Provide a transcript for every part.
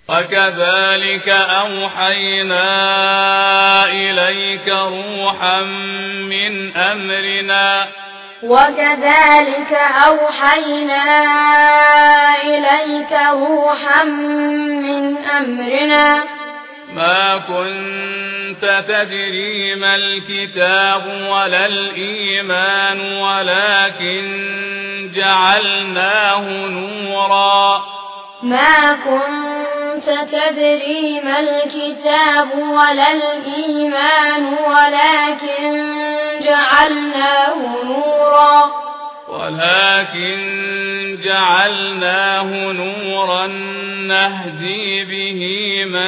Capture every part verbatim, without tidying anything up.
وكذلك أوحينا إليك روحا من أمرنا وكذلك أوحينا إليك روحا من أمرنا ما كنت تدري ما الكتاب ولا الإيمان ولكن جعلناه نورا ما كنت تدري ما الكتاب ولا الإيمان ولكن جعلناه نورا ولكن جعلناه نورا نهدي به من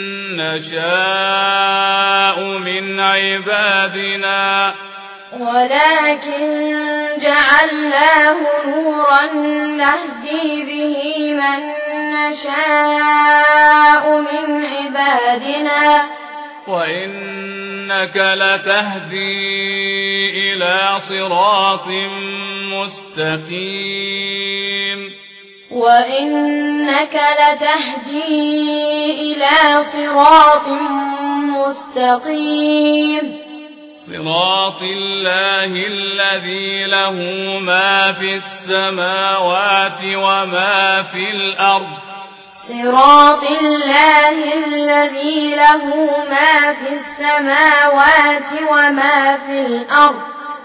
نشاء من عبادنا ولكن جعلناه نورا نهدي به من نشاء من عبادنا وإنك لتهدي إلى صراط مستقيم وإنك لتهدي إلى صراط مستقيم صراط الله الذي له ما في السماوات وما في الأرض صراط الله الذي له ما في السماوات وما في الأرض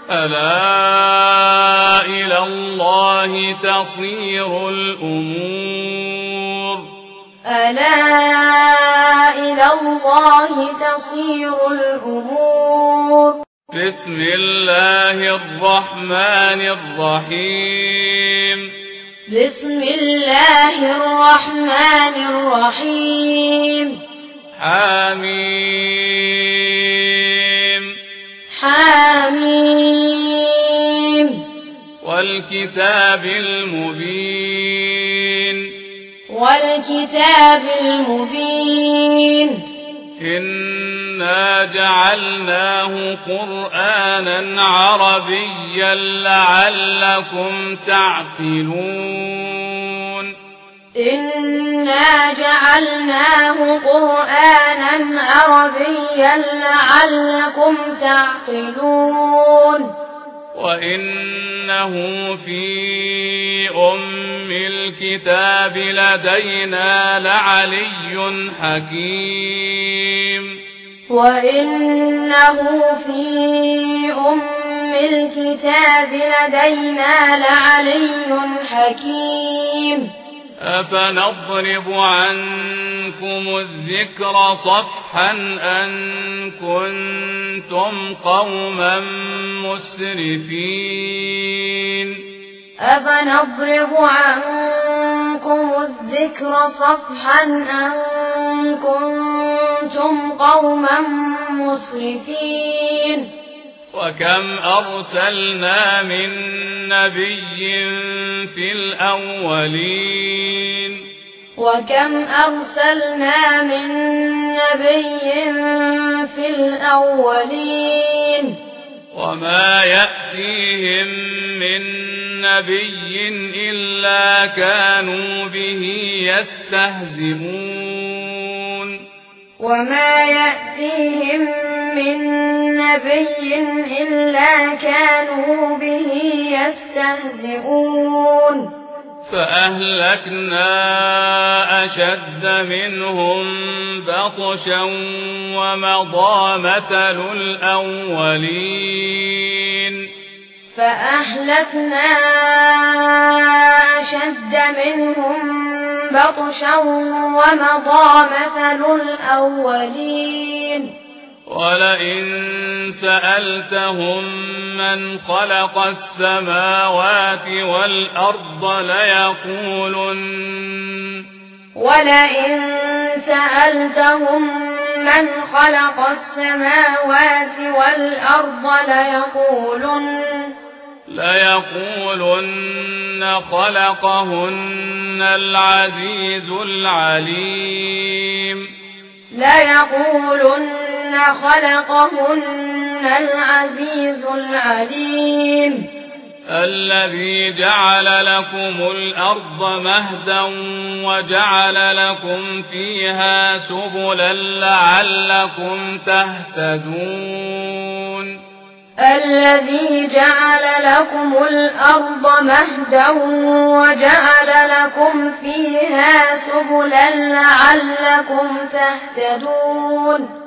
ألا إلى الله تصير الأمور ألا إلى الله تصير الأمور بسم الله الرحمن الرحيم بسم الله الرحمن الرحيم حميم حميم والكتاب المبين والكتاب المبين إنا جعلناه قرآنا عربيا لعلكم تعقلون إنا جعلناه قرآنا عربيا لعلكم تعقلون وإنه في أم الكتاب لدينا لعلي حكيم وإنه في أم الكتاب لدينا لعلي حكيم أفنضرب عنكم الذكر صفحا أن كنتم قوما مسرفين أفنضرب عنكم الذكر صفحا أن كنتم قوما مسرفين وكم أرسلنا من نبي في الأولين وكم أرسلنا من نبي في الأولين وما يأتيهم من نبي إلا كانوا به يستهزئون وما يأتيهم من نبي إلا كانوا به يستهزئون فأهلكنا أشد منهم بطشا ومضى مثل الأولين فأهلكنا أشد منهم بطشا ومضى مثل الأولين ولئن سألتهم من خلق السماوات والأرض ليقولن ولئن سألتهم من خلق السماوات والأرض ليقولن ليقولن خلقهن العزيز العليم ليقولن خلقهن العزيز العليم الذي جعل لكم الأرض مهدا وجعل لكم فيها سبلا لعلكم تهتدون الذي جعل لكم الأرض مهدا وجعل لكم فيها سبلا لعلكم تهتدون